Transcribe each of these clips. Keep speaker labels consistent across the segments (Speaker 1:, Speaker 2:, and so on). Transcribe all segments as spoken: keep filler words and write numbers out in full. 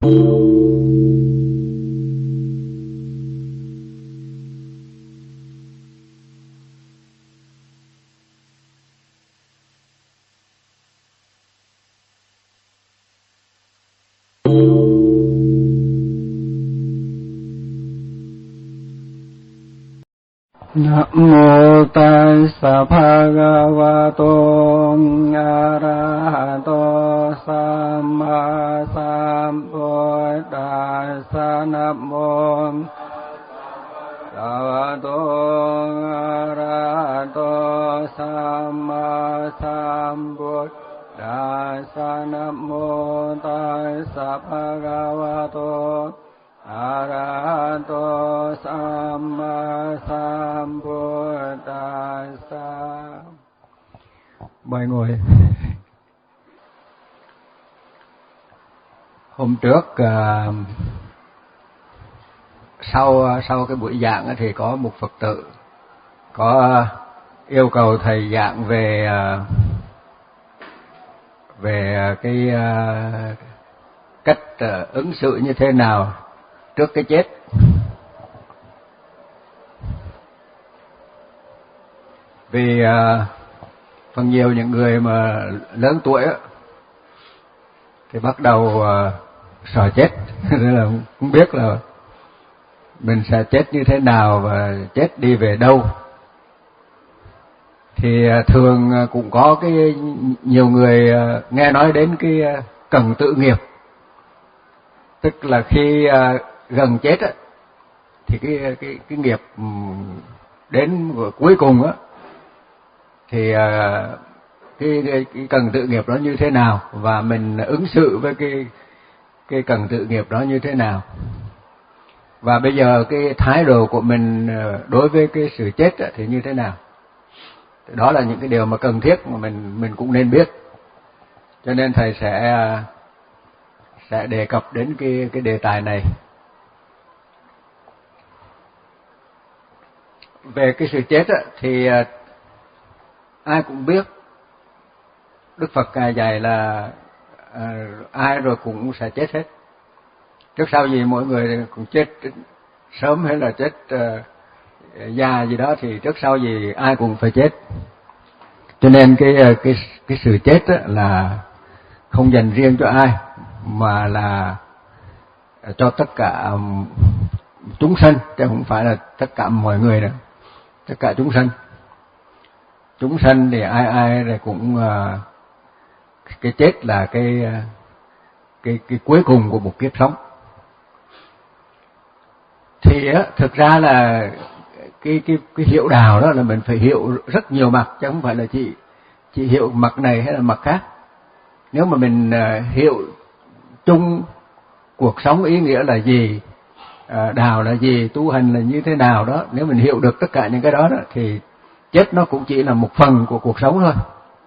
Speaker 1: นะโมตัสสะภะคะวะโตอะระหะโตสัมมาสัมพุทธัสสะนะโมตัสสะโตอะระหะโตสัมมาสัมพุทธัสสะนะโมตัสสะภะคะวะโตอะระหะโตสัมมาสัมพุทธัสสะ. Mời ngồi. Hôm trước uh, sau sau cái buổi giảng thì có một Phật tử có yêu cầu thầy giảng về uh, về cái uh, cách uh, ứng xử như thế nào trước cái chết. Vì uh, phần nhiều những người mà lớn tuổi á, thì bắt đầu uh, sợ chết, nên là không biết là mình sẽ chết như thế nào và chết đi về đâu. Thì uh, thường uh, cũng có cái nhiều người uh, nghe nói đến cái uh, cần tự nghiệp, tức là khi uh, gần chết á, thì cái cái cái nghiệp đến cuối cùng á, thì uh, cái, cái cái cần tự nghiệp đó như thế nào và mình ứng xử với cái cái cần tự nghiệp đó như thế nào. Và bây giờ cái thái độ của mình đối với cái sự chết á, thì như thế nào. Đó là những cái điều mà cần thiết mà mình mình cũng nên biết. Cho nên thầy sẽ sẽ đề cập đến cái cái đề tài này. Về cái sự chết á, thì ai cũng biết, Đức Phật Ngài dạy là à, ai rồi cũng sẽ chết hết. Trước sau gì mỗi người cũng chết sớm hay là chết uh, già gì đó, thì trước sau gì ai cũng phải chết. Cho nên cái cái cái sự chết á, là không dành riêng cho ai, mà là cho tất cả chúng sanh, chứ không phải là tất cả mọi người nữa, tất cả chúng sanh. Chúng sanh thì ai ai cũng uh, cái chết là cái cái cái cuối cùng của một kiếp sống. Thì á, thực ra là cái cái cái hiểu đạo đó là mình phải hiểu rất nhiều mặt, chứ không phải là chỉ chỉ hiểu mặt này hay là mặt khác. Nếu mà mình uh, hiểu chung cuộc sống ý nghĩa là gì, uh, đạo là gì, tu hành là như thế nào đó, nếu mình hiểu được tất cả những cái đó, đó thì chết nó cũng chỉ là một phần của cuộc sống thôi.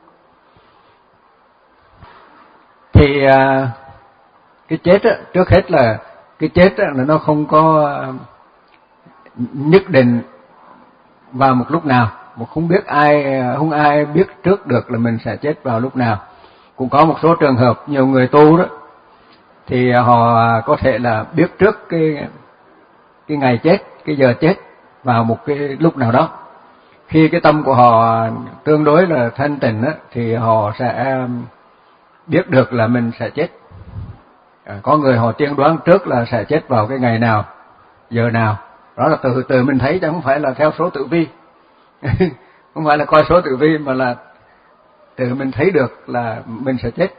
Speaker 1: Thì uh, cái chết á, trước hết là cái chết á, là nó không có uh, nhất định vào một lúc nào, mà không biết ai không ai biết trước được là mình sẽ chết vào lúc nào. Cũng có một số trường hợp nhiều người tu đó, thì họ có thể là biết trước cái cái ngày chết, cái giờ chết vào một cái lúc nào đó. Khi cái tâm của họ tương đối là thanh tịnh á, thì họ sẽ biết được là mình sẽ chết. À, có người họ tiên đoán trước là sẽ chết vào cái ngày nào, giờ nào. Đó là từ từ mình thấy, chứ không phải là theo số tử vi. Không phải là coi số tử vi, mà là từ mình thấy được là mình sẽ chết.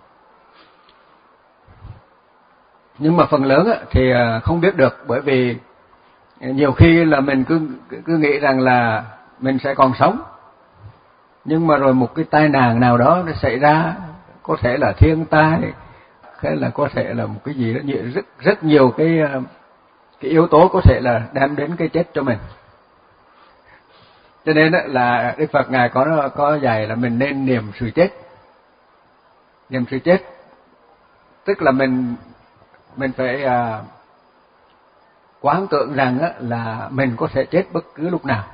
Speaker 1: Nhưng mà phần lớn á, thì không biết được, bởi vì nhiều khi là mình cứ cứ nghĩ rằng là mình sẽ còn sống, nhưng mà rồi một cái tai nạn nào đó nó xảy ra, có thể là thiên tai, hay là có thể là một cái gì đó, rất rất nhiều cái cái yếu tố có thể là đem đến cái chết cho mình. Cho nên là Đức Phật Ngài có có dạy là mình nên niệm sự chết. Niệm sự chết tức là mình mình phải uh, quán tưởng rằng á, là mình có thể chết bất cứ lúc nào.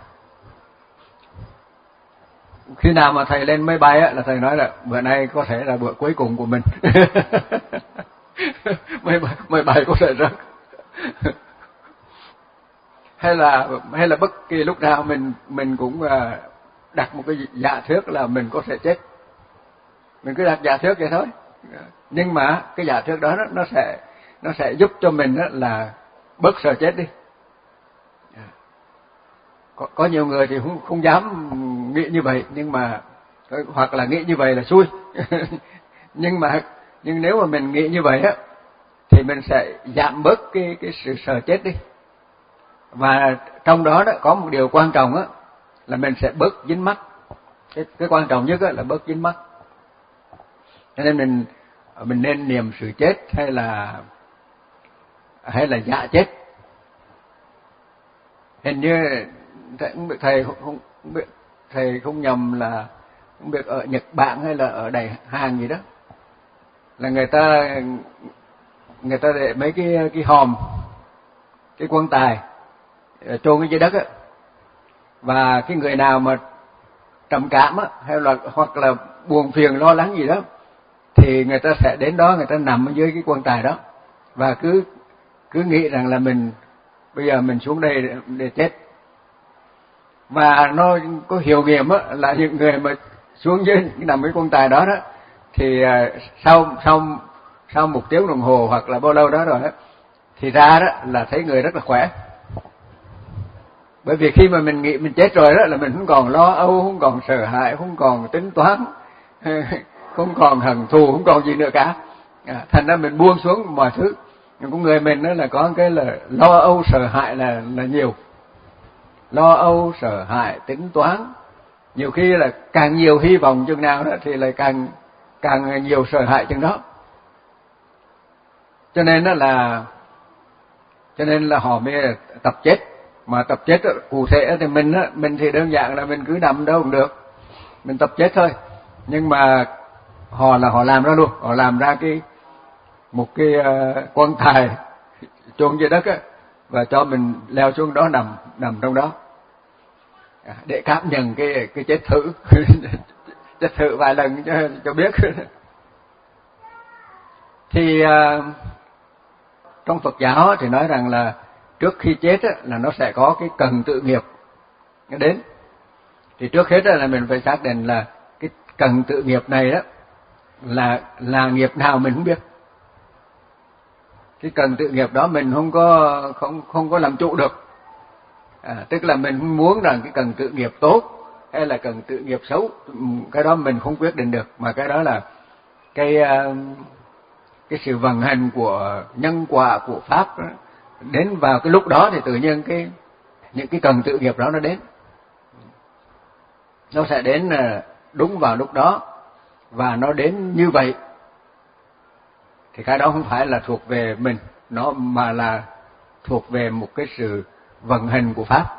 Speaker 1: Khi nào mà thầy lên máy bay á, là thầy nói là bữa nay có thể là bữa cuối cùng của mình. mười bảy có thể rớt. hay là hay là bất kỳ lúc nào mình mình cũng đặt một cái giả thuyết là mình có thể chết, mình cứ đặt giả thuyết vậy thôi. Nhưng mà cái giả thuyết đó nó sẽ nó sẽ giúp cho mình là bớt sợ chết đi. Có, có nhiều người thì không không dám nghĩ như vậy, nhưng mà hoặc là nghĩ như vậy là xui. nhưng mà nhưng nếu mà mình nghĩ như vậy á thì mình sẽ giảm bớt cái cái sự sợ chết đi. Và trong đó đó có một điều quan trọng á là mình sẽ bớt dính mắc. Cái cái quan trọng nhất á là bớt dính mắc. Cho nên mình mình nên niệm sự chết hay là hay là dạ chết. Hình như thầy không biết thầy không, không biết thầy không nhầm là không biết ở Nhật Bản hay là ở Đài Hàn gì đó, là người ta người ta để mấy cái cái hòm, cái quan tài chôn ở dưới đất á, và cái người nào mà trầm cảm á hay là hoặc là buồn phiền lo lắng gì đó thì người ta sẽ đến đó, người ta nằm ở dưới cái quan tài đó và cứ cứ nghĩ rằng là mình bây giờ mình xuống đây để, để chết. Và nó có hiệu nghiệm á là những người mà xuống dưới nằm cái quan tài đó đó thì sau sau sau một tiếng đồng hồ hoặc là bao lâu đó rồi đó thì ra đó là thấy người rất là khỏe. Bởi vì khi mà mình nghĩ mình chết rồi đó là mình không còn lo âu, không còn sợ hãi, không còn tính toán, không còn hận thù, không còn gì nữa cả. À, thành ra mình buông xuống mọi thứ. Nhưng con người mình đó là có cái là lo âu sợ hãi là là nhiều. Lo âu sợ hãi, tính toán. Nhiều khi là càng nhiều hy vọng chừng nào đó thì lại càng càng nhiều sợ hãi chừng đó. Cho nên đó là cho nên là họ mới tập chết. Mà tập chết đó, cụ thể thì mình á, mình thì đơn giản là mình cứ nằm đâu cũng được, mình tập chết thôi. Nhưng mà họ là họ làm ra luôn, họ làm ra cái một cái uh, quan tài chôn dưới đất á, và cho mình leo xuống đó nằm nằm trong đó à, để cảm nhận cái cái chết thử, chết thử vài lần cho cho biết. Thì uh, trong Phật giáo thì nói rằng là trước khi chết á, là nó sẽ có cái cần tự nghiệp nó đến. Thì trước hết là mình phải xác định là cái cần tự nghiệp này đó là là nghiệp nào mình không biết. Cái cần tự nghiệp đó mình không có không không có làm chủ được. À, tức là mình không muốn rằng cái cần tự nghiệp tốt hay là cần tự nghiệp xấu, cái đó mình không quyết định được, mà cái đó là cái cái sự vận hành của nhân quả của pháp đó. Đến vào cái lúc đó thì tự nhiên cái những cái cần tự nghiệp đó nó đến, nó sẽ đến đúng vào lúc đó và nó đến như vậy. Thì cái đó không phải là thuộc về mình, nó mà là thuộc về một cái sự vận hành của pháp.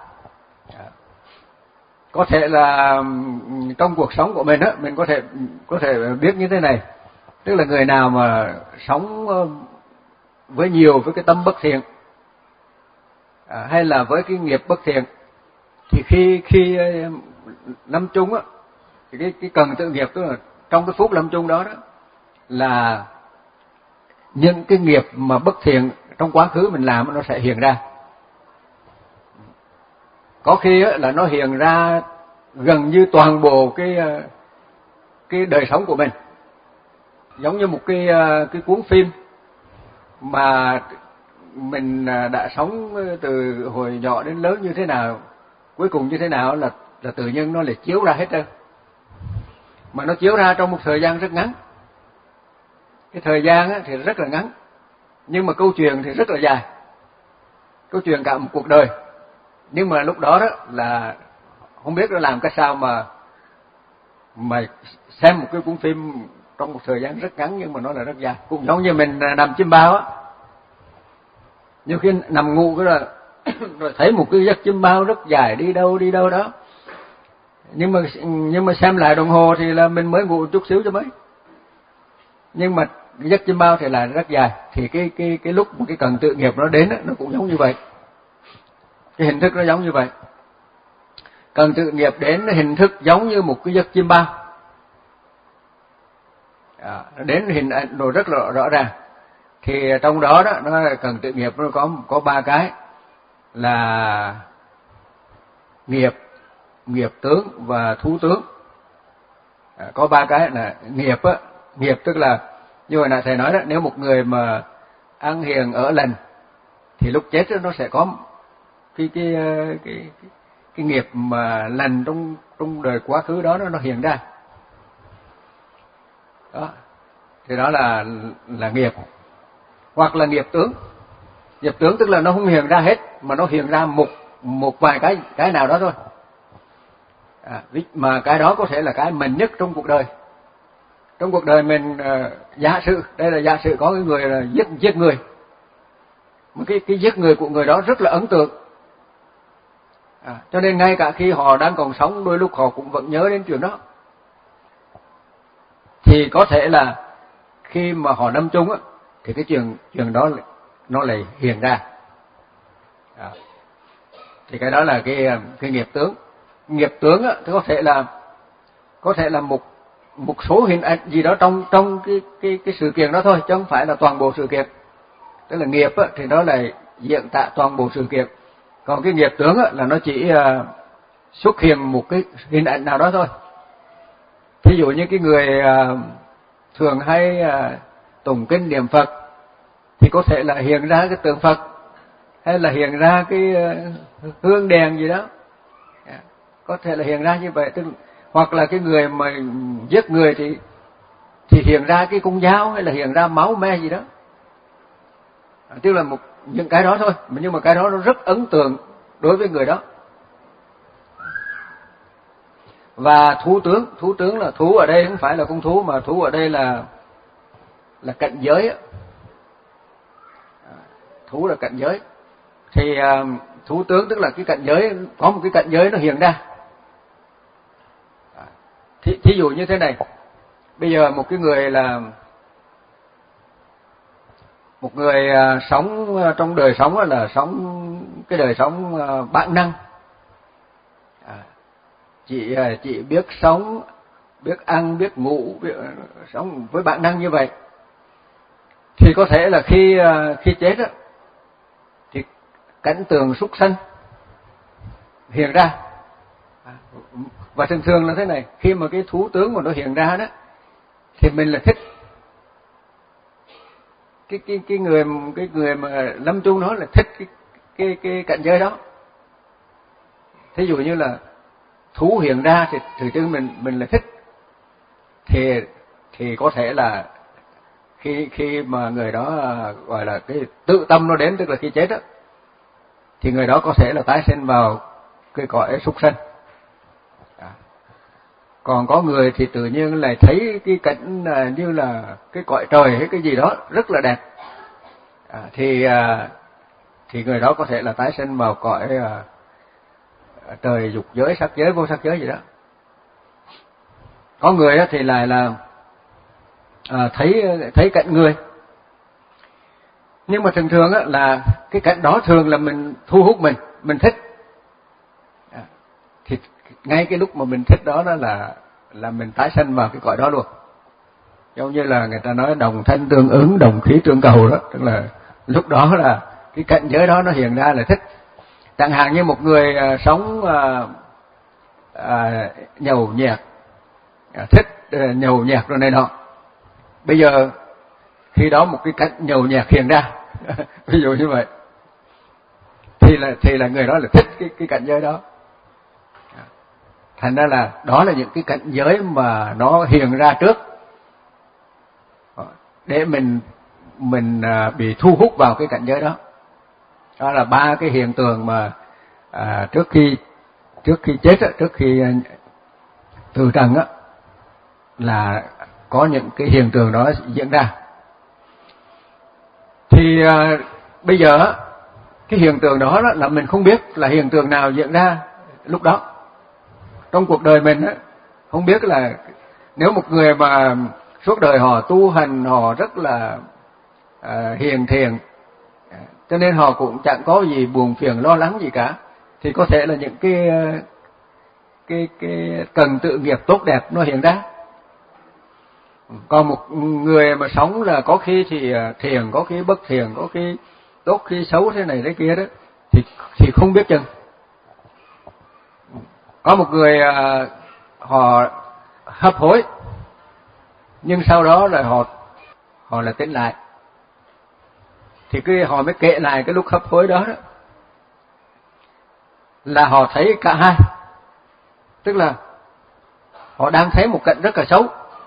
Speaker 1: Có thể là trong cuộc sống của mình á, mình có thể có thể biết như thế này, tức là người nào mà sống với nhiều với cái tâm bất thiện à, hay là với cái nghiệp bất thiện thì khi khi lâm chung á thì cái cái cần tự nghiệp, tức là trong cái phút lâm chung đó đó là những cái nghiệp mà bất thiện trong quá khứ mình làm nó sẽ hiện ra. Có khi á, là nó hiện ra gần như toàn bộ cái cái đời sống của mình, giống như một cái cái cuốn phim mà mình đã sống từ hồi nhỏ đến lớn như thế nào, cuối cùng như thế nào là là tự nhiên nó lại chiếu ra hết trơn. Mà nó chiếu ra trong một thời gian rất ngắn. Cái thời gian á, thì rất là ngắn, nhưng mà câu chuyện thì rất là dài. Câu chuyện cả một cuộc đời. Nhưng mà lúc đó đó là không biết nó làm cái sao mà mà xem một cái cuốn phim trong một thời gian rất ngắn nhưng mà nó là rất dài. Cũng giống như mình nằm chim bao á, nhiều khi nằm ngủ cái rồi rồi thấy một cái giấc chim bao rất dài, đi đâu đi đâu đó, nhưng mà nhưng mà xem lại đồng hồ thì là mình mới ngủ chút xíu cho mấy. Nhưng mà giấc chim bao thì là rất dài. Thì cái cái cái lúc một cái cần tự nghiệp nó đến đó, nó cũng giống như vậy. Cái hình thức nó giống như vậy. Cần tự nghiệp đến hình thức giống như một cái giấc chim bao. À, nó đến hình ảnh đồ rất là rõ ràng. Thì trong đó đó nó cần tự nghiệp nó có có ba cái là nghiệp, nghiệp tướng và thú tướng. À, có ba cái là nghiệp á, nghiệp tức là như hồi nãy thầy nói đó, nếu một người mà ăn hiền ở lành thì lúc chết đó, nó sẽ có cái cái cái cái, cái nghiệp mà lành trong trong đời quá khứ đó nó hiện ra. Đó. Thì đó là là nghiệp. Hoặc là nghiệp tướng. Nghiệp tướng tức là nó không hiện ra hết mà nó hiện ra một một vài cái cái nào đó thôi. À, mà cái đó có thể là cái mạnh nhất trong cuộc đời. Trong cuộc đời mình uh, giả sử, đây là giả sử có cái người là giết giết người. Một cái cái giết người của người đó rất là ấn tượng. À, cho nên ngay cả khi họ đang còn sống đôi lúc họ cũng vẫn nhớ đến chuyện đó. Thì có thể là khi mà họ đâm chung á thì cái chuyện chuyện đó nó lại hiện ra. À, thì cái đó là cái cái nghiệp tướng. Nghiệp tướng á thì có thể là có thể là một một số hình ảnh gì đó trong trong cái cái cái sự kiện đó thôi, chứ không phải là toàn bộ sự kiện. Tức là nghiệp á thì nó là diễn tả toàn bộ sự kiện. Còn cái nghiệp tướng á là nó chỉ uh, xuất hiện một cái hình ảnh nào đó thôi. Ví dụ như cái người uh, thường hay uh, tụng kinh niệm Phật thì có thể là hiện ra cái tượng Phật hay là hiện ra cái uh, hương đèn gì đó. Yeah. Có thể là hiện ra như vậy. Tức, hoặc là cái người mà giết người thì thì hiện ra cái cung dao hay là hiện ra máu me gì đó. À, tức là một những cái đó thôi, nhưng mà cái đó nó rất ấn tượng đối với người đó. Và thú tướng, thú tướng là thú ở đây không phải là con thú mà thú ở đây là là cảnh giới. Thú là cảnh giới. Thì uh, thú tướng tức là cái cảnh giới, có một cái cảnh giới nó hiện ra. Thí, thí dụ như thế này, bây giờ một cái người là một người uh, sống uh, trong đời sống là sống cái đời sống uh, bản năng, à, chỉ uh, chỉ biết sống, biết ăn, biết ngủ, biết, uh, sống với bản năng như vậy, thì có thể là khi uh, khi chết á, thì cảnh tượng súc sanh hiện ra. À, và thường thường là thế này, khi mà cái thú tướng mà nó hiện ra đó thì mình là thích cái cái cái người cái người mà lâm chung nó là thích cái cái cái cảnh giới đó. Thí dụ như là thú hiện ra thì tự nhiên mình mình là thích, thì thì có thể là khi khi mà người đó gọi là cái tự tâm nó đến, tức là khi chết đó, thì người đó có thể là tái sinh vào cái cõi súc sanh. À. Còn có người thì tự nhiên lại thấy cái cảnh như là cái cõi trời hay cái gì đó rất là đẹp. À, thì à, thì người đó có thể là tái sinh vào cõi à, trời dục giới, sắc giới, vô sắc giới gì đó. Có người đó thì lại là à, thấy thấy cảnh người, nhưng mà thường thường á là cái cảnh đó thường là mình thu hút mình, mình thích. À, thì ngay cái lúc mà mình thích đó đó là là mình tái sanh vào cái cõi đó luôn. Giống như là người ta nói đồng thanh tương ứng, đồng khí tương cầu đó, tức là lúc đó là cái cảnh giới đó nó hiện ra là thích. Chẳng hạn như một người à, sống à, à, nhậu nhẹt, à, thích à, nhậu nhẹt rồi này nọ. Bây giờ khi đó một cái cảnh nhậu nhẹt hiện ra, ví dụ như vậy, thì là thì là người đó là thích cái cái cảnh giới đó. Thành ra là đó là những cái cảnh giới mà nó hiện ra trước để mình mình bị thu hút vào cái cảnh giới đó. Đó là ba cái hiện tượng mà à, trước khi trước khi chết á, trước khi từ trần á, là có những cái hiện tượng đó diễn ra. Thì à, bây giờ á, cái hiện tượng đó, đó là mình không biết là hiện tượng nào diễn ra lúc đó trong cuộc đời mình á. Không biết là nếu một người mà suốt đời họ tu hành, họ rất là à, hiền thiện, cho nên họ cũng chẳng có gì buồn phiền lo lắng gì cả, thì có thể là những cái cái cái cần tự nghiệp tốt đẹp nó hiện ra. Còn một người mà sống là có khi thì thiền, có khi bất thiền, có khi tốt khi xấu thế này thế kia đó, thì thì không biết chừng. Có một người họ hấp hối, nhưng sau đó là họ họ là tỉnh lại. Thì cái họ mới kể lại cái lúc hấp hối đó, đó là họ thấy cả hai. Tức là họ đang thấy một cảnh rất là xấu,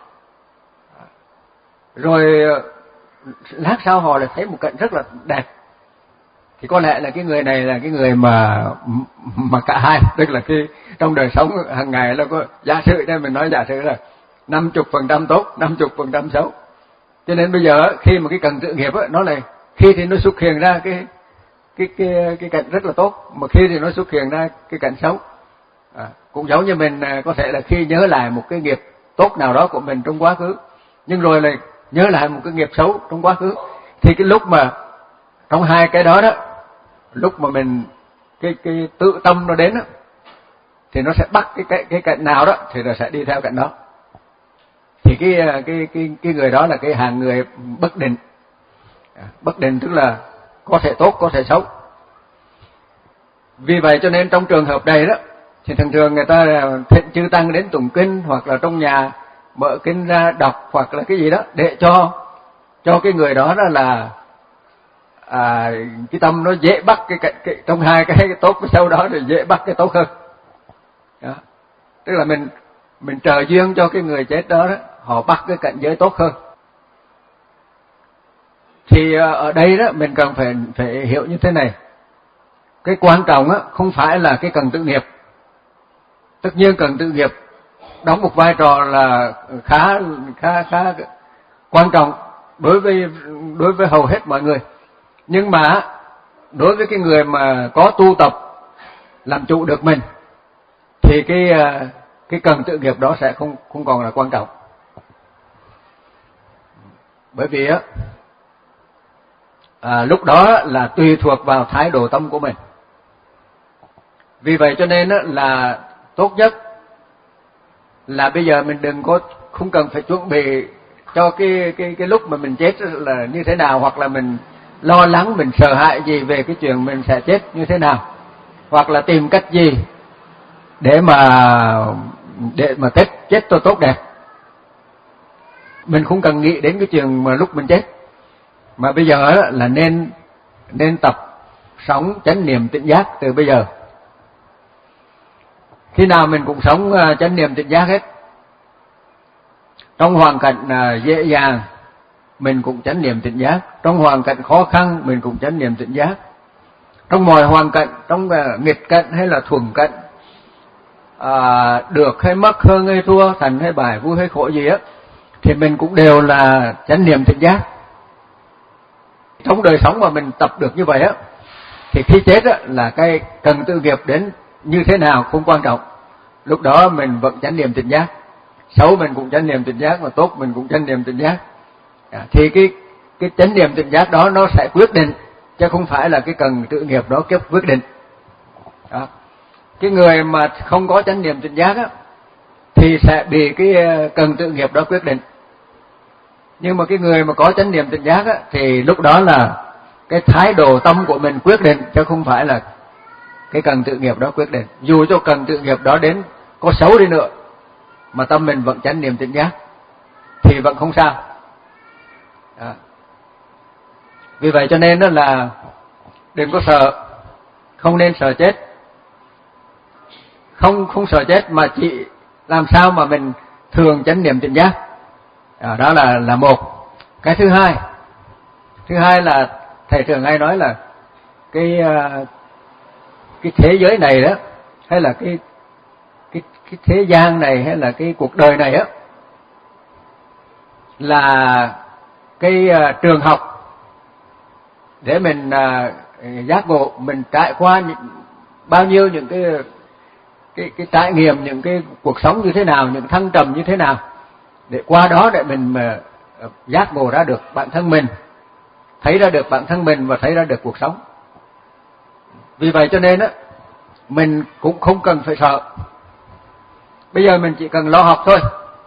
Speaker 1: rồi lát sau họ lại thấy một cảnh rất là đẹp. Thì có lẽ là cái người này là cái người mà mà cả hai, tức là cái trong đời sống hàng ngày nó có giả sử, nên mình nói giả sử là năm mươi phần trăm tốt, năm mươi phần trăm xấu. Cho nên bây giờ khi mà cái cần tự nghiệp á, nó này khi thì nó xuất hiện ra cái cái cái cái cảnh rất là tốt, mà khi thì nó xuất hiện ra cái cảnh xấu. À, cũng giống như mình có thể là khi nhớ lại một cái nghiệp tốt nào đó của mình trong quá khứ, nhưng rồi lại nhớ lại một cái nghiệp xấu trong quá khứ, thì cái lúc mà trong hai cái đó đó, lúc mà mình cái cái tự tâm nó đến đó, thì nó sẽ bắt cái cái cái cảnh nào đó thì nó sẽ đi theo cảnh đó. Thì cái cái cái cái người đó là cái hàng người bất định. À, bất định tức là có thể tốt, có thể xấu. Vì vậy cho nên trong trường hợp này đó, thì thường thường người ta thịnh chư tăng đến tụng kinh, hoặc là trong nhà mở kinh ra đọc, hoặc là cái gì đó để cho cho cái người đó đó là à, cái tâm nó dễ bắt cái, cái, cái trong hai cái, cái tốt cái xấu đó thì dễ bắt cái tốt hơn. Đó. Tức là mình mình trợ duyên cho cái người chết đó, đó họ bắt cái cảnh giới tốt hơn. Thì ở đây đó mình cần phải phải hiểu như thế này. Cái quan trọng á không phải là cái cần tự nghiệp. Tất nhiên cần tự nghiệp đóng một vai trò là khá khá khá quan trọng đối với đối với hầu hết mọi người. Nhưng mà đối với cái người mà có tu tập làm chủ được mình, thì cái cái cần tự nghiệp đó sẽ không không còn là quan trọng. Bởi vì á à, lúc đó là tùy thuộc vào thái độ tâm của mình. Vì vậy cho nên á, là tốt nhất là bây giờ mình đừng có không cần phải chuẩn bị cho cái cái cái lúc mà mình chết là như thế nào, hoặc là mình lo lắng, mình sợ hãi gì về cái chuyện mình sẽ chết như thế nào, hoặc là tìm cách gì để mà để mà chết chết cho tốt đẹp. Mình không cần nghĩ đến cái chuyện mà lúc mình chết, mà bây giờ là nên nên tập sống chánh niệm tỉnh giác từ bây giờ. Khi nào mình cũng sống chánh niệm tỉnh giác hết. Trong hoàn cảnh dễ dàng mình cũng chánh niệm tỉnh giác, trong hoàn cảnh khó khăn mình cũng chánh niệm tỉnh giác. Trong mọi hoàn cảnh, trong nghịch cảnh hay là thuận cảnh, à, được hay mất, hơn hay thua, thành hay bại, vui hay khổ gì á, thì mình cũng đều là chánh niệm tỉnh giác. Trong đời sống mà mình tập được như vậy á, thì khi chết á là cái cần tự nghiệp đến như thế nào không quan trọng. Lúc đó mình vẫn chánh niệm tỉnh giác. Xấu mình cũng chánh niệm tỉnh giác, mà tốt mình cũng chánh niệm tỉnh giác. À, thì cái cái chánh niệm tỉnh giác đó nó sẽ quyết định, chứ không phải là cái cần tự nghiệp đó kết quyết định. Đó. Cái người mà không có chánh niệm tỉnh giác á, thì sẽ bị cái cần tự nghiệp đó quyết định. Nhưng mà cái người mà có chánh niệm tỉnh giác á, thì lúc đó là cái thái độ tâm của mình quyết định, chứ không phải là cái cần tự nghiệp đó quyết định. Dù cho cần tự nghiệp đó đến có xấu đi nữa, mà tâm mình vẫn chánh niệm tỉnh giác thì vẫn không sao. Đó. Vì vậy cho nên đó là đừng có sợ, không nên sợ chết. Không không sợ chết, mà chỉ làm sao mà mình thường chánh niệm tỉnh giác. Đó, đó là là một. Cái thứ hai, thứ hai là thầy thường hay nói là cái cái thế giới này đó, hay là cái cái cái thế gian này, hay là cái cuộc đời này á, là cái uh, trường học để mình uh, giác ngộ, mình trải qua những, bao nhiêu những cái cái cái trải nghiệm, những cái cuộc sống như thế nào, những thăng trầm như thế nào, để qua đó để mình mà uh, giác ngộ ra được bản thân mình, thấy ra được bản thân mình và thấy ra được cuộc sống. Vì vậy cho nên á, mình cũng không cần phải sợ. Bây giờ mình chỉ cần lo học thôi.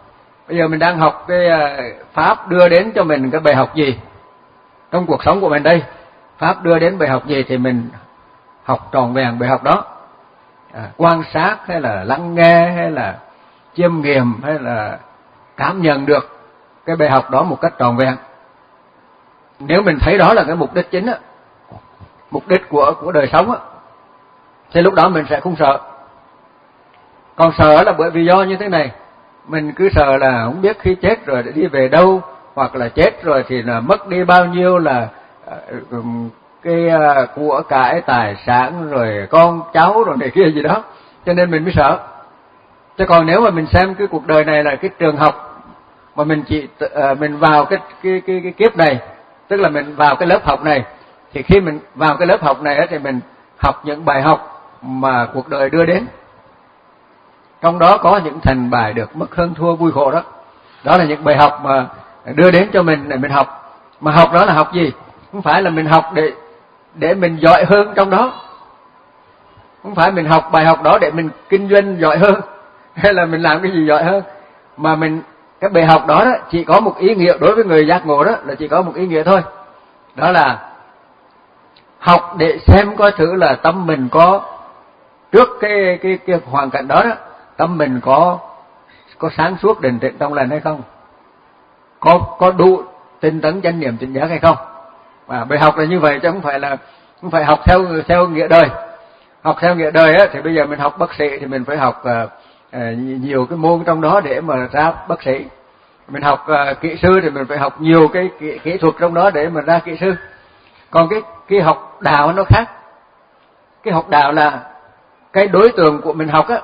Speaker 1: Bây giờ mình đang học cái pháp đưa đến cho mình cái bài học gì trong cuộc sống của mình đây, pháp đưa đến bài học gì thì mình học trọn vẹn bài học đó. À, quan sát hay là lắng nghe hay là chiêm nghiệm hay là cảm nhận được cái bài học đó một cách trọn vẹn. Nếu mình thấy đó là cái mục đích chính á, mục đích của của đời sống á, thì lúc đó mình sẽ không sợ. Còn sợ là bởi vì do như thế này, mình cứ sợ là không biết khi chết rồi để đi về đâu, hoặc là chết rồi thì là mất đi bao nhiêu là cái của cải tài sản rồi con cháu rồi này kia gì đó, cho nên mình mới sợ. Chứ còn nếu mà mình xem cái cuộc đời này là cái trường học mà mình chỉ mình vào cái cái cái, cái kiếp này, tức là mình vào cái lớp học này, thì khi mình vào cái lớp học này thì mình học những bài học mà cuộc đời đưa đến. Trong đó có những thành bại được mất hơn thua vui khổ đó. Đó là những bài học mà đưa đến cho mình để mình học. Mà học đó là học gì? Không phải là mình học để để mình giỏi hơn trong đó. Không phải mình học bài học đó để mình kinh doanh giỏi hơn hay là mình làm cái gì giỏi hơn, mà mình cái bài học đó, đó chỉ có một ý nghĩa đối với người giác ngộ, đó là chỉ có một ý nghĩa thôi. Đó là học để xem coi thử là tâm mình có trước cái cái cái hoàn cảnh đó đó, tâm mình có có sáng suốt định tĩnh trong lành hay không, có có đủ tinh tấn chánh niệm tỉnh giác hay không. Và bài học là như vậy chứ không phải là không phải học theo theo nghĩa đời. Học theo nghĩa đời á thì bây giờ mình học bác sĩ thì mình phải học uh, uh, nhiều cái môn trong đó để mà ra bác sĩ. Mình học uh, kỹ sư thì mình phải học nhiều cái kỹ, kỹ thuật trong đó để mà ra kỹ sư. Còn cái cái học đạo nó khác. Cái học đạo là cái đối tượng của mình học á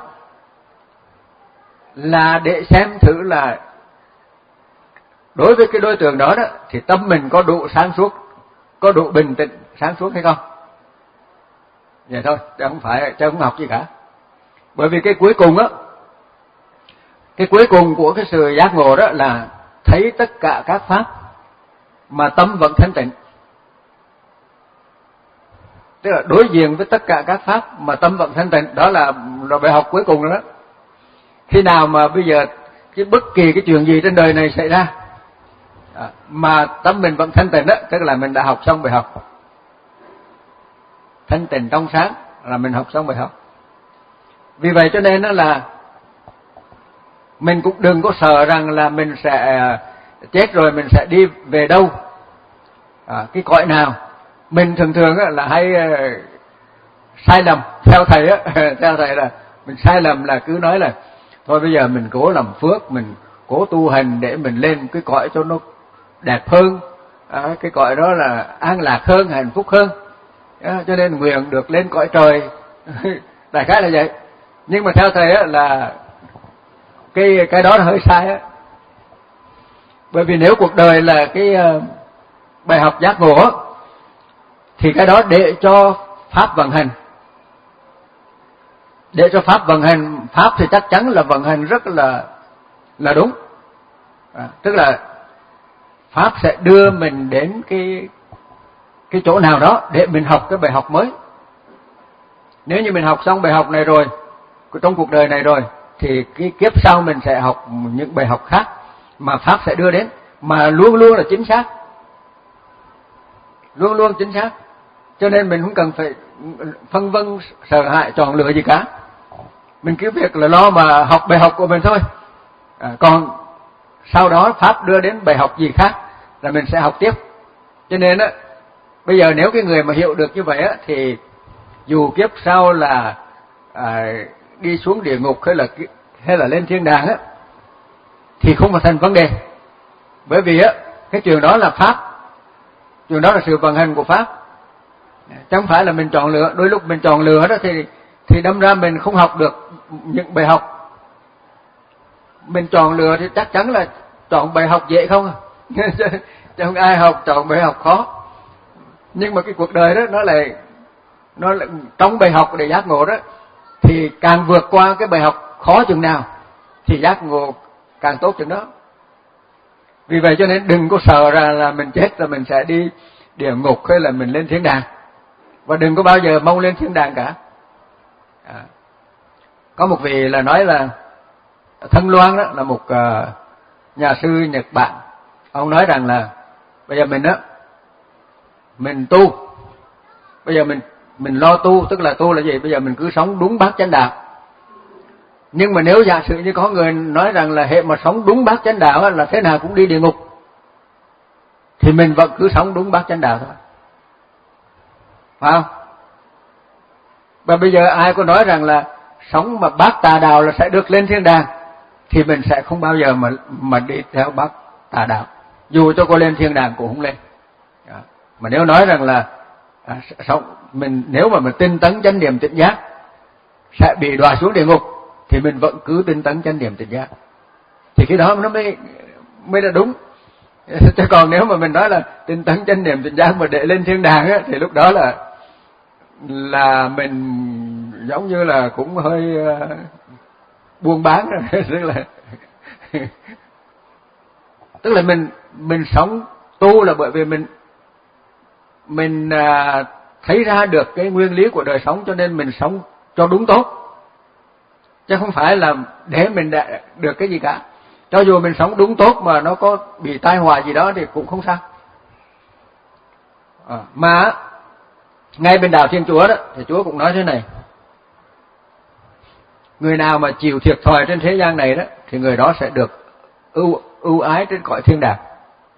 Speaker 1: là để xem thử là đối với cái đối tượng đó đó thì tâm mình có đủ sáng suốt, có đủ bình tĩnh sáng suốt hay không. Vậy thôi, chứ không phải chứ không học gì cả. Bởi vì cái cuối cùng á, cái cuối cùng của cái sự giác ngộ đó là thấy tất cả các pháp mà tâm vẫn thanh tịnh. Tức là đối diện với tất cả các pháp mà tâm vẫn thanh tịnh, đó là, là bài học cuối cùng đó. Khi nào mà bây giờ cái bất kỳ cái chuyện gì trên đời này xảy ra à, mà tâm mình vẫn thanh tịnh đó, tức là mình đã học xong bài học. Thanh tịnh trong sáng là mình học xong bài học. Vì vậy cho nên đó là mình cũng đừng có sợ rằng là mình sẽ chết rồi mình sẽ đi về đâu, à, cái cõi nào. Mình thường thường là hay uh, sai lầm theo thầy á, theo thầy là mình sai lầm là cứ nói là thôi bây giờ mình cố làm phước, mình cố tu hành để mình lên cái cõi cho nó đẹp hơn, à, cái cõi đó là an lạc hơn, hạnh phúc hơn, à, cho nên nguyện được lên cõi trời. Đại khái là vậy. Nhưng mà theo thầy á là cái cái đó là hơi sai á. Bởi vì nếu cuộc đời là cái uh, bài học giác ngộ á, thì cái đó để cho pháp vận hành. Để cho pháp vận hành, pháp thì chắc chắn là vận hành rất là là đúng. À, tức là pháp sẽ đưa mình đến cái cái chỗ nào đó để mình học cái bài học mới. Nếu như mình học xong bài học này rồi, trong cuộc đời này rồi, thì cái kiếp sau mình sẽ học những bài học khác mà pháp sẽ đưa đến, mà luôn luôn là chính xác. Luôn luôn chính xác. Cho nên mình không cần phải phân vân sợ hãi chọn lựa gì cả. Mình cứ việc là lo mà học bài học của mình thôi. À, còn sau đó pháp đưa đến bài học gì khác là mình sẽ học tiếp. Cho nên á, bây giờ nếu cái người mà hiểu được như vậy á, thì dù kiếp sau là à, đi xuống địa ngục hay là hay là lên thiên đàng á, thì không có thành vấn đề. Bởi vì á, cái chuyện đó là pháp, chuyện đó là sự vận hành của pháp, chứ không phải là mình chọn lựa. Đôi lúc mình chọn lựa đó thì thì đâm ra mình không học được những bài học. Mình chọn lựa thì chắc chắn là chọn bài học dễ không à? Chứ không ai học chọn bài học khó. Nhưng mà cái cuộc đời đó nó lại nó lại, trong bài học để giác ngộ đó, thì càng vượt qua cái bài học khó chừng nào thì giác ngộ càng tốt chừng đó. Vì vậy cho nên đừng có sợ ra là mình chết rồi mình sẽ đi địa ngục hay là mình lên thiên đàng, và đừng có bao giờ mong lên thiên đàng cả. À, có một vị là nói là Thân Loan đó là một uh, nhà sư Nhật Bản, ông nói rằng là bây giờ mình á, mình tu, bây giờ mình mình lo tu, tức là tu là gì? Bây giờ mình cứ sống đúng bát chánh đạo. Nhưng mà nếu giả sử như có người nói rằng là hệ mà sống đúng bát chánh đạo là thế nào cũng đi địa ngục, thì mình vẫn cứ sống đúng bát chánh đạo thôi, phải không? Và bây giờ ai có nói rằng là sống mà bát tà đạo là sẽ được lên thiên đàng, thì mình sẽ không bao giờ mà mà đi theo bát tà đạo, dù cho có lên thiên đàng cũng không lên. Đó. Mà nếu nói rằng là à, sống mình nếu mà mình tinh tấn chánh niệm tỉnh giác sẽ bị đọa xuống địa ngục, thì mình vẫn cứ tinh tấn chánh niệm tỉnh giác, thì cái đó nó mới mới là đúng. Chứ còn nếu mà mình nói là tinh tấn chánh niệm tỉnh giác mà để lên thiên đàng á, thì lúc đó là là mình giống như là cũng hơi uh, buôn bán rồi. tức là tức là mình mình sống tu là bởi vì mình mình uh, thấy ra được cái nguyên lý của đời sống, cho nên mình sống cho đúng tốt, chứ không phải là để mình đã được cái gì cả. Cho dù mình sống đúng tốt mà nó có bị tai họa gì đó thì cũng không sao. À, mà ngay bên đạo Thiên Chúa đó thì Chúa cũng nói thế này: người nào mà chịu thiệt thòi trên thế gian này đó thì người đó sẽ được ưu ưu ái trên cõi thiên đàng.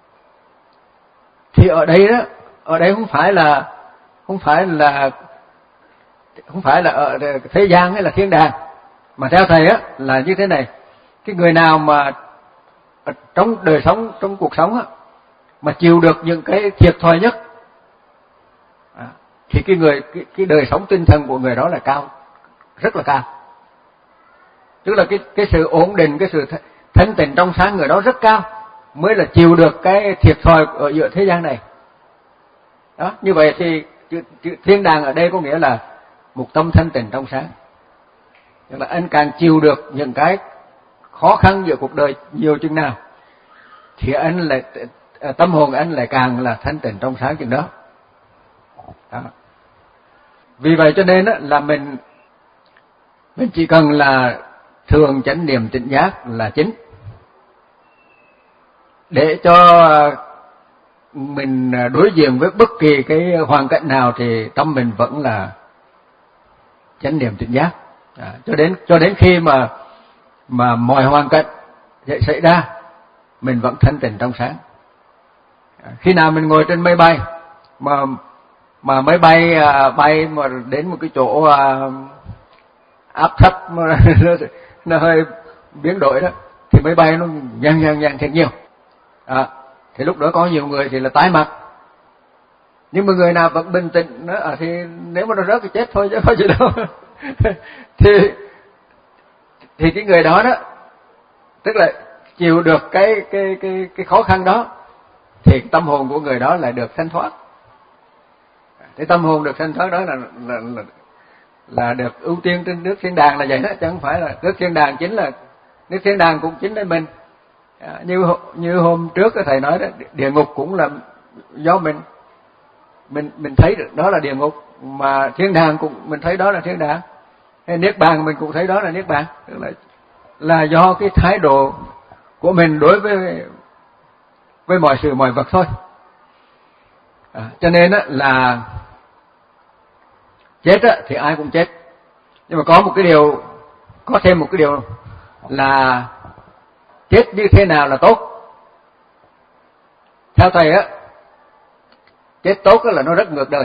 Speaker 1: Thì ở đây đó, ở đây không phải là không phải là không phải là ở thế gian hay là thiên đàng, mà theo thầy á là như thế này: cái người nào mà trong đời sống, trong cuộc sống á, mà chịu được những cái thiệt thòi nhất à, thì cái người cái, cái đời sống tinh thần của người đó là cao, rất là cao. Tức là cái cái sự ổn định, cái sự thanh tịnh trong sáng người đó rất cao, mới là chịu được cái thiệt thòi ở giữa thế gian này. Đó, như vậy thì chữ, chữ thiên đàng ở đây có nghĩa là một tâm thanh tịnh trong sáng. Tức là anh càng chịu được những cái khó khăn giữa cuộc đời nhiều chừng nào thì anh lại tâm hồn anh lại càng là thanh tịnh trong sáng chừng đó. Đó. Vì vậy cho nên là mình mình chỉ cần là thường chánh niệm tỉnh giác là chính, để cho mình đối diện với bất kỳ cái hoàn cảnh nào thì tâm mình vẫn là chánh niệm tỉnh giác. À, cho đến cho đến khi mà mà mọi hoàn cảnh xảy ra mình vẫn thanh tịnh trong sáng. À, khi nào mình ngồi trên máy bay mà mà máy bay à, bay mà đến một cái chỗ à, áp thấp mà nó, nó hơi biến đổi đó, thì máy bay nó nhăn nhăn nhăn thật nhiều. À, thì lúc đó có nhiều người thì là tái mặt, nhưng mà người nào vẫn bình tĩnh nó à, thì nếu mà nó rớt thì chết thôi chứ có gì đâu. thì thì cái người đó đó, tức là chịu được cái cái cái cái khó khăn đó, thì tâm hồn của người đó lại được thanh thoát. Cái tâm hồn được thanh thoát đó là là là, là được ưu tiên trên nước thiên đàng là vậy đó, chứ không phải là nước thiên đàng chính là nước thiên đàng cũng chính là mình. À, như như hôm trước thầy nói đó, địa ngục cũng là do mình mình mình thấy được đó là địa ngục, mà thiên đàng cũng mình thấy đó là thiên đàng, hay niết bàn mình cũng thấy đó là niết bàn, tức là là do cái thái độ của mình đối với với mọi sự mọi vật thôi. À, cho nên á là chết á thì ai cũng chết, nhưng mà có một cái điều, có thêm một cái điều là chết như thế nào là tốt. Theo thầy á, chết tốt là nó rất ngược đời.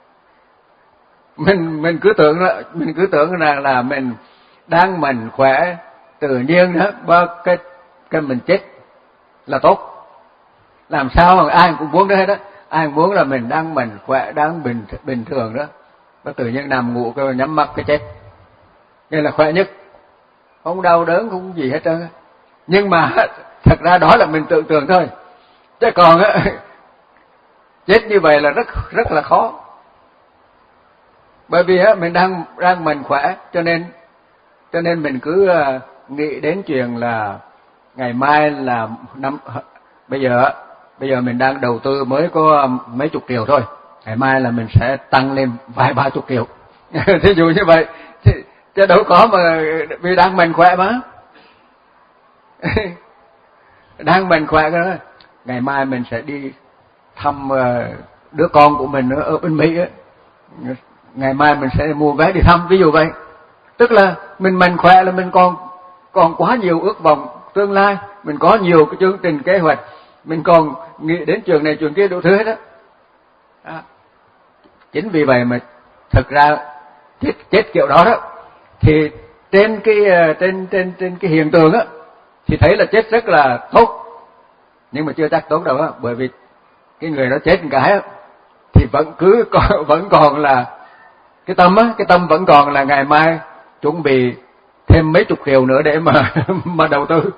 Speaker 1: Mình mình cứ tưởng là mình cứ tưởng rằng là mình đang mạnh khỏe tự nhiên đó, ba cái cái mình chết là tốt. Làm sao mà ai cũng muốn đó hết đó, ai cũng muốn là mình đang mạnh khỏe, đang bình bình thường đó, và tự nhiên nằm ngủ cái nhắm mắt cái chết, đây là khỏe nhất, không đau đớn không gì hết trơn. Nhưng mà thật ra đó là mình tưởng tượng thôi, chứ còn á chết như vậy là rất rất là khó. Bởi vì á mình đang đang mạnh khỏe, cho nên cho nên mình cứ nghĩ đến chuyện là ngày mai là năm bây giờ bây giờ mình đang đầu tư mới có mấy chục triệu thôi, ngày mai là mình sẽ tăng lên vài ba chục triệu. Thí dụ như vậy thì, chứ đâu có mà vì đang mạnh khỏe mà. đang mạnh khỏe cái đó, ngày mai mình sẽ đi thăm đứa con của mình ở bên Mỹ ấy. Ngày mai mình sẽ mua vé đi thăm, ví dụ vậy. Tức là mình mạnh khỏe là mình còn còn quá nhiều ước vọng tương lai, mình có nhiều cái chương trình kế hoạch, mình còn nghĩ đến trường này trường kia đủ thứ hết đó. À, chính vì vậy mà thực ra chết, chết kiểu đó đó thì trên cái trên trên trên cái hiện tượng á thì thấy là chết rất là tốt, nhưng mà chưa chắc tốt đâu á, bởi vì cái người đó chết một cái á thì vẫn cứ còn, vẫn còn là cái tâm á, cái tâm vẫn còn là ngày mai chuẩn bị thêm mấy chục triệu nữa để mà mà đầu tư,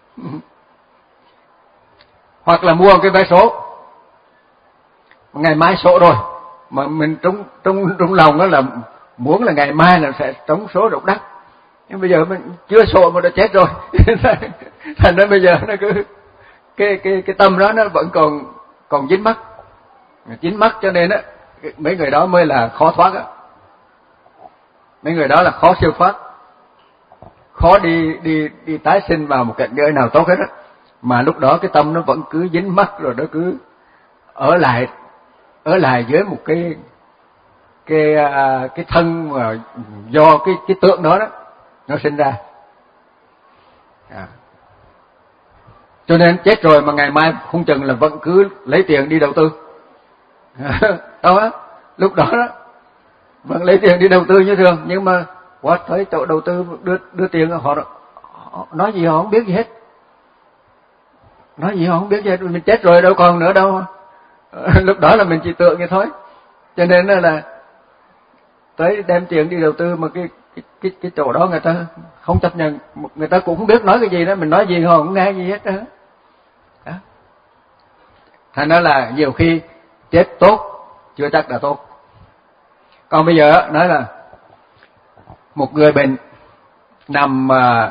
Speaker 1: hoặc là mua cái vé số, ngày mai số rồi mà mình trong trong trong lòng đó là muốn là ngày mai là sẽ trúng số độc đắc, nhưng bây giờ mình chưa số mà đã chết rồi. Thành ra bây giờ nó cứ cái cái cái tâm đó nó vẫn còn còn dính mắc, dính mắc cho nên á mấy người đó mới là khó thoát á, mấy người đó là khó siêu thoát, khó đi đi đi tái sinh vào một cảnh giới nào tốt hết á, mà lúc đó cái tâm nó vẫn cứ dính mắc rồi nó cứ ở lại ở lại dưới một cái cái cái thân mà do cái cái tượng đó đó nó sinh ra. À. Cho nên chết rồi mà ngày mai không chừng là vẫn cứ lấy tiền đi đầu tư. Đâu á, lúc đó đó vẫn lấy tiền đi đầu tư như thường, nhưng mà quá thấy chỗ đầu tư đưa đưa tiền họ, họ nói gì họ không biết gì hết. Nói gì họ không biết gì hết, mình chết rồi đâu còn nữa đâu. Lúc đó là mình chỉ tưởng như thôi. Cho nên là tới đem tiền đi đầu tư mà cái cái cái, cái chỗ đó người ta không chấp nhận, người ta cũng không biết nói cái gì đó, mình nói gì họ không nghe gì hết đó. Đó. Thành ra là nhiều khi chết tốt chưa chắc là tốt. Còn bây giờ nói là một người bệnh nằm à,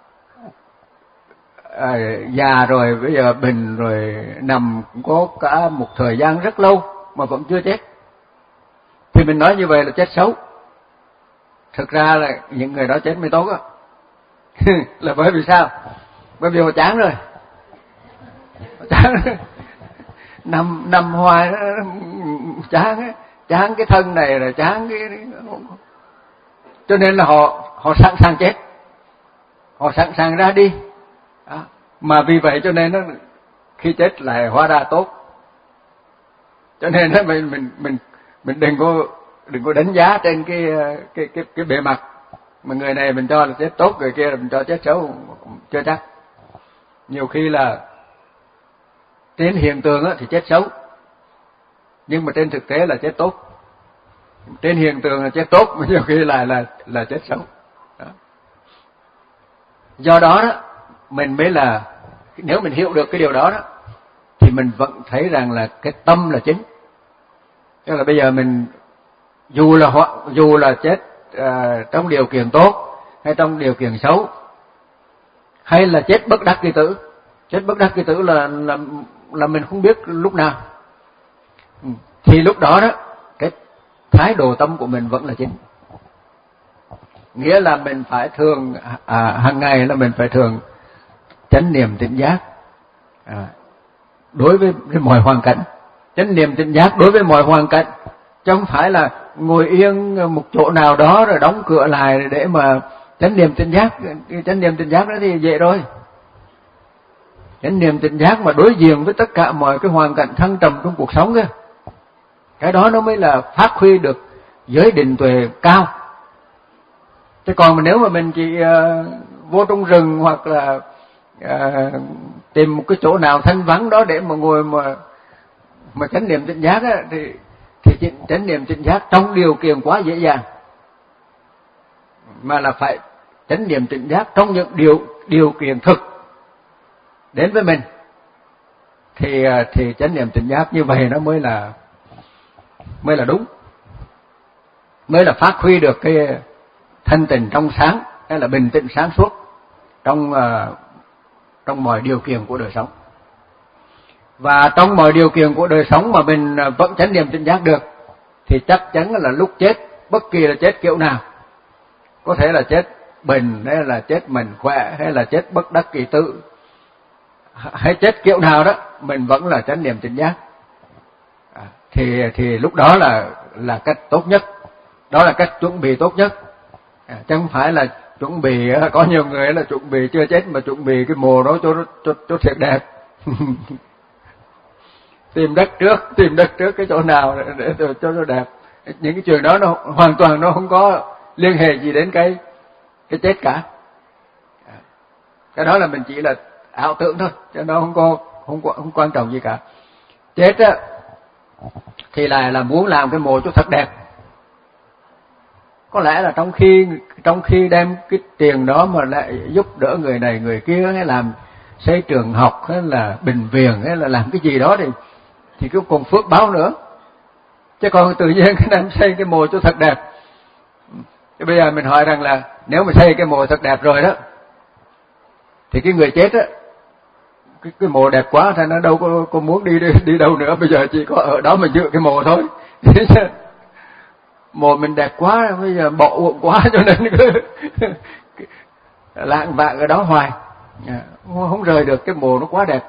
Speaker 1: à, già rồi, bây giờ bệnh rồi nằm có cả một thời gian rất lâu mà vẫn chưa chết, thì mình nói như vậy là chết xấu. Thực ra là những người đó chết mới tốt á. Là bởi vì sao? Bởi vì họ chán rồi, họ chán rồi. nằm nằm hoài chán chán cái thân này rồi chán cái, cho nên là họ họ sẵn sàng chết, họ sẵn sàng ra đi. Đó. Mà vì vậy cho nên nó khi chết lại hóa ra tốt. Cho nên đó mình mình mình mình đừng có đừng có đánh giá trên cái cái cái cái bề mặt, mà người này mình cho là chết tốt, người kia là mình cho chết xấu, chưa chắc. Nhiều khi là trên hiện tượng thì chết xấu, nhưng mà trên thực tế là chết tốt. Trên hiện tượng là chết tốt, mà nhiều khi lại là là chết xấu. Đó. Do đó đó mình mới là, nếu mình hiểu được cái điều đó đó thì mình vẫn thấy rằng là cái tâm là chính. Tức là bây giờ mình dù là dù là chết uh, trong điều kiện tốt hay trong điều kiện xấu, hay là chết bất đắc kỳ tử. Chết bất đắc kỳ tử là là là mình không biết lúc nào. Thì lúc đó đó cái thái độ tâm của mình vẫn là chính. Nghĩa là mình phải thường à, hàng ngày là mình phải thường chánh niệm tỉnh giác à, đối với, với mọi hoàn cảnh. Chánh niệm tỉnh giác đối với mọi hoàn cảnh, chứ không phải là ngồi yên một chỗ nào đó rồi đóng cửa lại để mà chánh niệm tỉnh giác. Chánh niệm tỉnh giác đó thì dễ rồi. Chánh niệm tỉnh giác mà đối diện với tất cả mọi cái hoàn cảnh thăng trầm trong cuộc sống kia, cái đó nó mới là phát huy được giới định tuệ cao. Chứ còn mà nếu mà mình chỉ uh, vô trong rừng hoặc là uh, tìm một cái chỗ nào thanh vắng đó để mà ngồi mà mà chánh niệm tỉnh giác á, thì thì chánh niệm tỉnh giác trong điều kiện quá dễ dàng, mà là phải chánh niệm tỉnh giác trong những điều điều kiện thực đến với mình, thì thì chánh niệm tỉnh giác như vậy nó mới là mới là đúng, mới là phát huy được cái thanh tịnh trong sáng, hay là bình tĩnh sáng suốt trong uh, trong mọi điều kiện của đời sống. Và trong mọi điều kiện của đời sống mà mình vẫn chánh niệm tỉnh giác được thì chắc chắn là lúc chết, bất kỳ là chết kiểu nào, có thể là chết bệnh hay là chết mạnh khỏe hay là chết bất đắc kỳ tử, hay chết kiểu nào đó mình vẫn là chánh niệm tỉnh giác, à, thì thì lúc đó là là cách tốt nhất, đó là cách chuẩn bị tốt nhất, à, chứ không phải là chuẩn bị. Có nhiều người là chuẩn bị chưa chết mà chuẩn bị cái mồ đó cho cho cho thiệt đẹp. Tìm đất trước, tìm đất trước cái chỗ nào để, để cho nó đẹp. Những cái chuyện đó nó hoàn toàn nó không có liên hệ gì đến cái cái chết cả. Cái đó là mình chỉ là ảo tưởng thôi, chứ nó không có không có không quan trọng gì cả. Chết á thì là là muốn làm cái mồ cho thật đẹp. Có lẽ là trong khi trong khi đem cái tiền đó mà lại giúp đỡ người này người kia, hay làm xây trường học, hay là bệnh viện, hay là làm cái gì đó thì thì cũng còn phước báo nữa. Chứ còn tự nhiên cái đem xây cái mồ cho thật đẹp. Thì bây giờ mình hỏi rằng là nếu mà xây cái mồ thật đẹp rồi đó, thì cái người chết á, cái cái mồ đẹp quá thì nó đâu có, có muốn đi, đi đi đâu nữa, bây giờ chỉ có ở đó mà giữ cái mồ thôi. Mồ mình đẹp quá, bây giờ bỏ uổng quá, cho nên cứ lạng vạng ở đó hoài, không, không rời được cái mồ nó quá đẹp.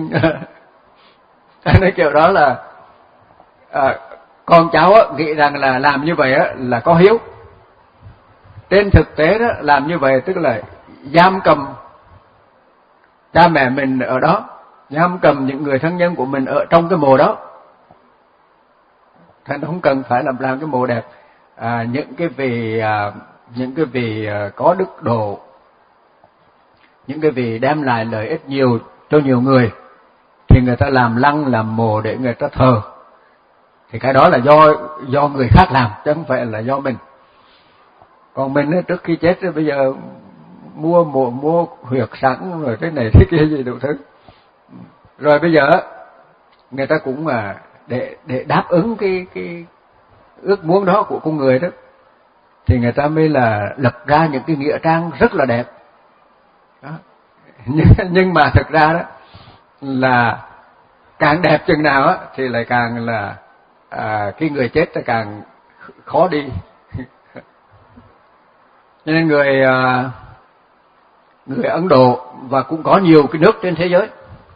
Speaker 1: Nên kiểu đó là à, con cháu á, nghĩ rằng là làm như vậy á, là có hiếu. Trên thực tế đó, làm như vậy tức là giam cầm cha mẹ mình ở đó, giam cầm những người thân nhân của mình ở trong cái mồ đó. Thành không cần phải làm làm cái mồ đẹp. À, những cái vị à, những cái vị à, có đức độ, những cái vị đem lại lợi ích nhiều cho nhiều người, thì người ta làm lăng làm mồ để người ta thờ. Thì cái đó là do do người khác làm, chứ không phải là do mình. Còn mình trước khi chết bây giờ mua mồ mua huyệt sẵn rồi cái này thế kia gì đủ thứ. Rồi bây giờ người ta cũng mà để để đáp ứng cái cái ước muốn đó của con người đó, thì người ta mới là lập ra những cái nghĩa trang rất là đẹp đó. Nhưng, nhưng mà thực ra đó là càng đẹp chừng nào á thì lại càng là à, cái người chết là càng khó đi. Cho nên người à, người Ấn Độ và cũng có nhiều cái nước trên thế giới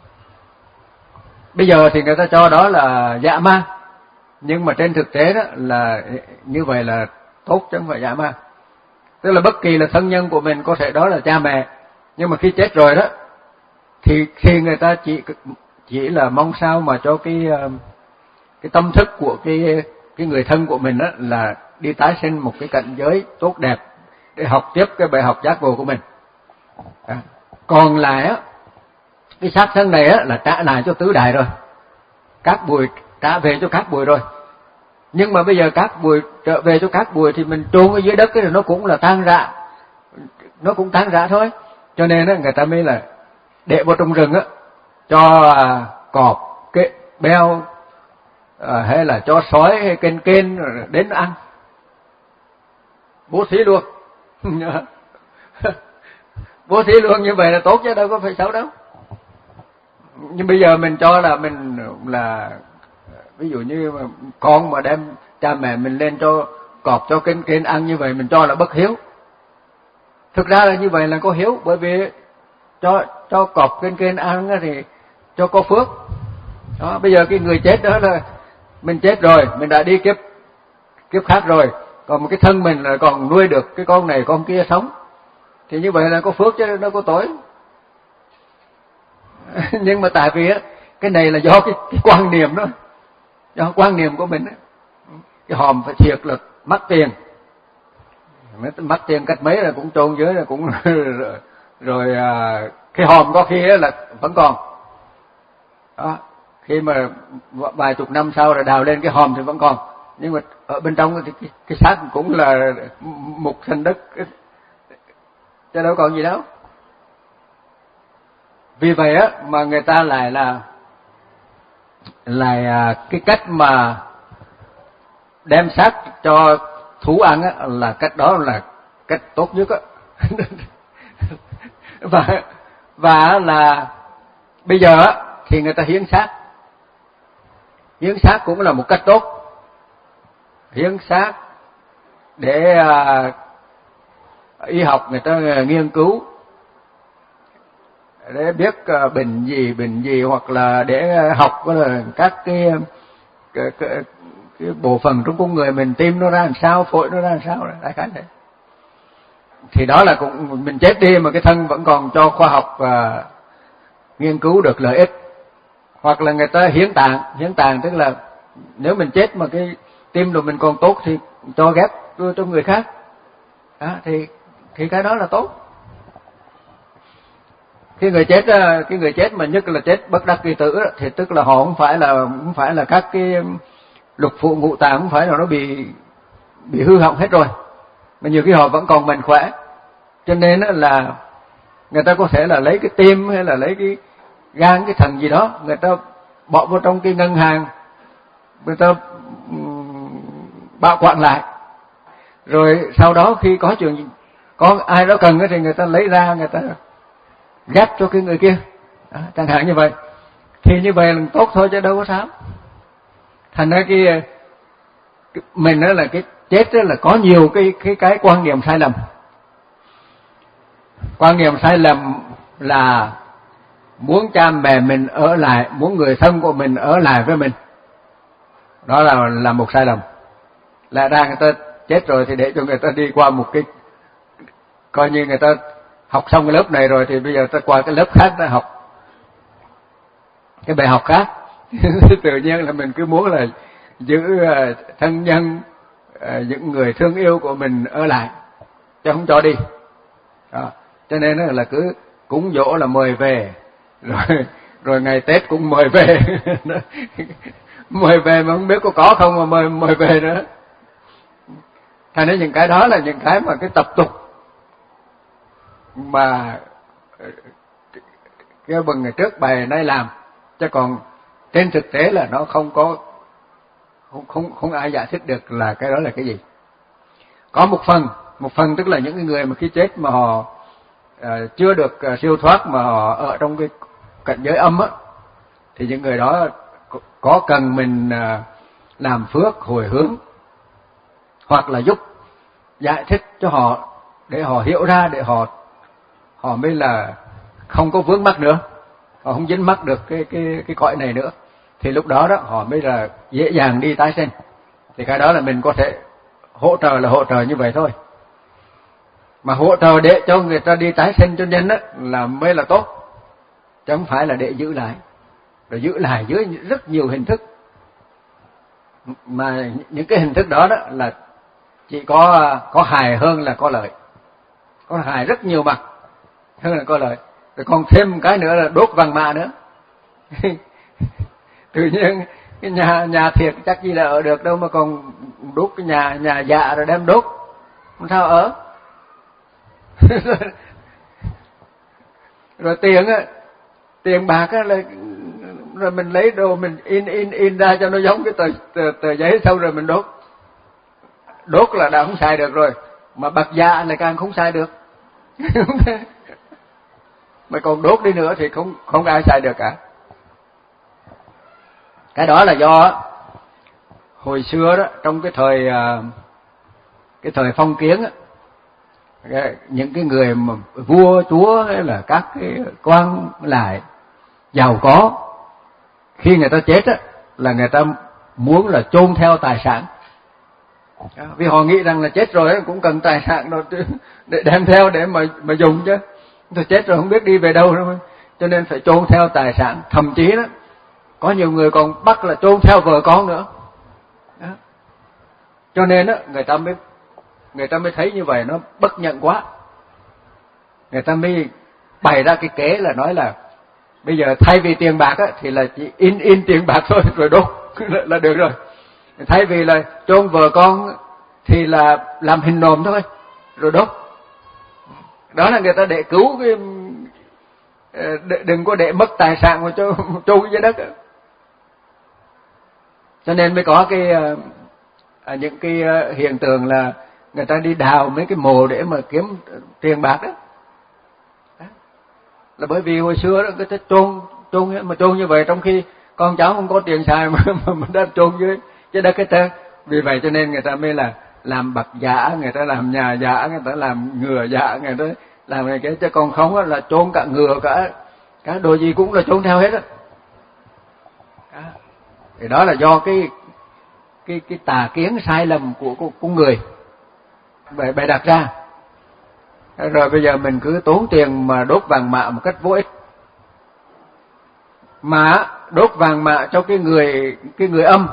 Speaker 1: bây giờ thì người ta cho đó là dã man, nhưng mà trên thực tế đó là như vậy là tốt chứ không phải dã man. Tức là bất kỳ là thân nhân của mình, có thể đó là cha mẹ, nhưng mà khi chết rồi đó thì khi người ta chỉ chỉ là mong sao mà cho cái cái tâm thức của cái cái người thân của mình đó là đi tái sinh một cái cảnh giới tốt đẹp để học tiếp cái bài học giác ngộ của mình. À, còn lại á, cái xác thân này á là trả lại cho tứ đại rồi, các bụi trả về cho các bụi rồi. Nhưng mà bây giờ các bụi trở về cho các bụi thì mình chôn ở dưới đất cái rồi nó cũng là tan rã, nó cũng tan rã thôi. Cho nên á người ta mới là để vào trong rừng á, cho à, cọp, cái beo à, hay là cho sói hay kên kên đến ăn, bố thí luôn. Bố thí luôn, như vậy là tốt chứ đâu có phải xấu đâu. Nhưng bây giờ mình cho là mình là ví dụ như mà con mà đem cha mẹ mình lên cho cọp cho kên kên ăn, như vậy mình cho là bất hiếu. Thực ra là như vậy là có hiếu, bởi vì cho cho cọp kên kên ăn thì cho có phước. Đó, bây giờ cái người chết đó là mình chết rồi, mình đã đi kiếp kiếp khác rồi, còn một cái thân mình là còn nuôi được cái con này con kia sống, thì như vậy là có phước chứ đâu có tội. Nhưng mà tại vì á cái này là do cái, cái quan niệm đó, do quan niệm của mình đó. Cái hòm phải thiệt là mắc tiền, mắc tiền cách mấy là cũng chôn dưới là cũng rồi, rồi à, cái hòm có khi là vẫn còn đó, khi mà vài chục năm sau rồi đào lên cái hòm thì vẫn còn, nhưng mà ở bên trong thì cái, cái xác cũng là mục thành đất chứ đâu còn gì đâu. Vì vậy á mà người ta lại là lại à, cái cách mà đem xác cho thú ăn á là cách đó là cách tốt nhất á. và và là bây giờ á thì người ta hiến xác, hiến xác cũng là một cách tốt, hiến xác để à, y học người ta nghiên cứu để biết bệnh gì bệnh gì, hoặc là để học các cái, cái, cái, cái bộ phận trong con người mình, tim nó ra làm sao, phổi nó ra làm sao, đại khái thế. Thì đó là cũng mình chết đi mà cái thân vẫn còn cho khoa học và nghiên cứu được lợi ích. Hoặc là người ta hiến tạng, hiến tạng tức là nếu mình chết mà cái tim của mình còn tốt thì cho ghép cho người khác. Đó, thì thì cái đó là tốt. Cái người chết cái người chết mà nhất là chết bất đắc kỳ tử thì tức là họ không phải là không phải là các cái lục phủ ngũ tạng không phải là nó bị bị hư hỏng hết rồi, mà nhiều khi họ vẫn còn mạnh khỏe, cho nên là người ta có thể là lấy cái tim hay là lấy cái gan, cái thận gì đó, người ta bỏ vào trong cái ngân hàng, người ta bảo quản lại, rồi sau đó khi có chuyện có ai đó cần thì người ta lấy ra, người ta ghép cho cái người kia, đó, chẳng hạn như vậy. Thì như vậy là tốt thôi chứ đâu có sao. Thành ra cái, cái mình đó là cái chết đó là có nhiều cái cái cái quan niệm sai lầm. Quan niệm sai lầm là muốn cha mẹ mình ở lại, muốn người thân của mình ở lại với mình. Đó là là một sai lầm. Lẽ ra người ta chết rồi thì để cho người ta đi qua một cái, coi như người ta học xong cái lớp này rồi thì bây giờ ta qua cái lớp khác ta học cái bài học khác. Tự nhiên là mình cứ muốn là giữ thân nhân, những người thương yêu của mình ở lại chứ không cho đi. Đó. Cho nên là cứ cúng dỗ là mời về, rồi rồi ngày Tết cũng mời về. Mời về mà không biết có có không mà mời mời về nữa. Thành ra những cái đó là những cái mà cái tập tục mà cái bần ngày trước bài nay làm, chứ còn trên thực tế là nó không có không không không ai giải thích được là cái đó là cái gì. Có một phần, một phần tức là những người mà khi chết mà họ uh, chưa được uh, siêu thoát mà họ ở trong cái cảnh giới âm á, thì những người đó có cần mình uh, làm phước hồi hướng, hoặc là giúp giải thích cho họ để họ hiểu ra, để họ họ mới là không có vướng mắc nữa, họ không dính mắc được cái cái cái cõi này nữa, thì lúc đó đó họ mới là dễ dàng đi tái sinh. Thì cái đó là mình có thể hỗ trợ, là hỗ trợ như vậy thôi. Mà hỗ trợ để cho người ta đi tái sinh cho nhân đó là mới là tốt, chứ không phải là để giữ lại. Rồi giữ lại dưới rất nhiều hình thức, mà những cái hình thức đó đó là chỉ có có hại hơn là có lợi, có hại rất nhiều mặt hơn là có lợi. Rồi còn thêm một cái nữa là đốt vàng mã nữa. Tự nhiên cái nhà nhà thiệt chắc gì là ở được đâu mà còn đốt cái nhà nhà dạ rồi đem đốt, không sao ở. Rồi tiền á, tiền bạc á là rồi mình lấy đồ mình in in in ra cho nó giống cái tờ tờ, tờ giấy, xong rồi mình đốt. Đốt là đã không xài được rồi, mà bạc dạ là càng không xài được. Mà còn đốt đi nữa thì không không ai xài được cả. Cái đó là do hồi xưa đó, trong cái thời cái thời phong kiến á, những cái người mà vua chúa hay là các cái quan lại giàu có, khi người ta chết á là người ta muốn là chôn theo tài sản. Vì họ nghĩ rằng là chết rồi cũng cần tài sản đó để đem theo để mà mà dùng chứ. Tôi chết rồi không biết đi về đâu đâu, cho nên phải chôn theo tài sản. Thậm chí đó có nhiều người còn bắt là chôn theo vợ con nữa. Đó. Cho nên đó người ta mới người ta mới thấy như vậy nó bất nhận quá. Người ta mới bày ra cái kế là nói là bây giờ thay vì tiền bạc á thì là chỉ in in tiền bạc thôi rồi đốt là được rồi. Thay vì là chôn vợ con thì là làm hình nòm thôi rồi đốt. Đó là người ta để cứu cái, đừng có để mất tài sản mà cho chôn dưới đất. Cho nên mới có cái những cái hiện tượng là người ta đi đào mấy cái mồ để mà kiếm tiền bạc đó. Đó là bởi vì hồi xưa đó người ta chôn chôn mà chôn như vậy, trong khi con cháu không có tiền xài mà mà mình đã chôn dưới dưới đất cái trơn. Vì vậy cho nên người ta mới là làm bạc giả, người ta làm nhà giả, người ta làm ngựa giả, người ta làm cái chứ còn không là chôn cả ngựa cả Cả đồ gì cũng là chôn theo hết á. Thì đó là do cái cái cái tà kiến sai lầm của của, của người bày bày đặt ra. Rồi bây giờ mình cứ tốn tiền mà đốt vàng mã một cách vô ích. Mà đốt vàng mã cho cái người cái người âm,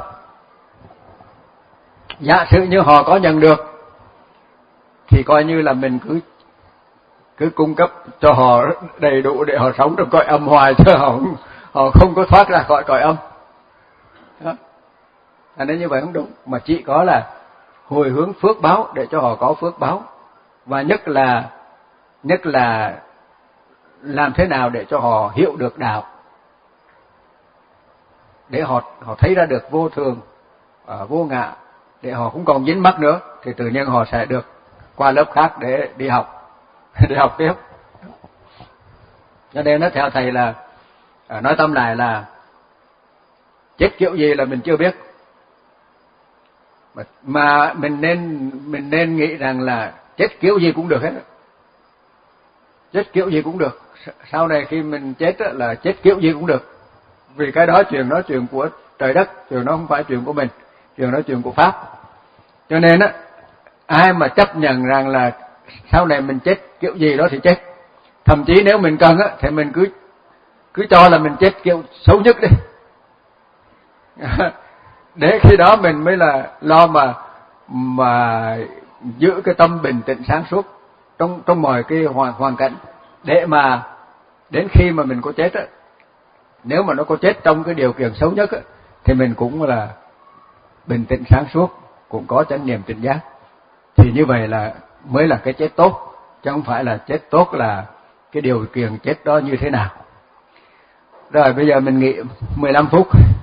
Speaker 1: giả sử như họ có nhận được thì coi như là mình cứ cứ cung cấp cho họ đầy đủ để họ sống trong cõi âm hoài, chứ họ họ không có thoát ra khỏi cõi âm. Đó. À, nên như vậy không đúng, mà chỉ có là hồi hướng phước báo để cho họ có phước báo, và nhất là nhất là làm thế nào để cho họ hiểu được đạo, để họ họ thấy ra được vô thường, uh, vô ngã, để họ không còn dính mắc nữa, thì tự nhiên họ sẽ được qua lớp khác để đi học để học tiếp. Cho nên nó theo thầy là uh, nói tóm lại là chết kiểu gì là mình chưa biết, mà mình nên mình nên nghĩ rằng là chết kiểu gì cũng được hết. Chết kiểu gì cũng được. Sau này khi mình chết là chết kiểu gì cũng được. Vì cái đó chuyện đó chuyện của trời đất, chuyện đó không phải chuyện của mình, chuyện đó chuyện của Pháp. Cho nên á, ai mà chấp nhận rằng là sau này mình chết kiểu gì đó thì chết. Thậm chí nếu mình cần á thì mình cứ cứ cho là mình chết kiểu xấu nhất đi. Để khi đó mình mới là lo mà mà giữ cái tâm bình tĩnh sáng suốt trong trong mọi cái hoàn hoàn cảnh, để mà đến khi mà mình có chết á, nếu mà nó có chết trong cái điều kiện xấu nhất á, thì mình cũng là bình tĩnh sáng suốt, cũng có chánh niệm tỉnh giác. Thì như vậy là mới là cái chết tốt, chứ không phải là chết tốt là cái điều kiện chết đó như thế nào. Rồi bây giờ mình nghỉ mười lăm phút.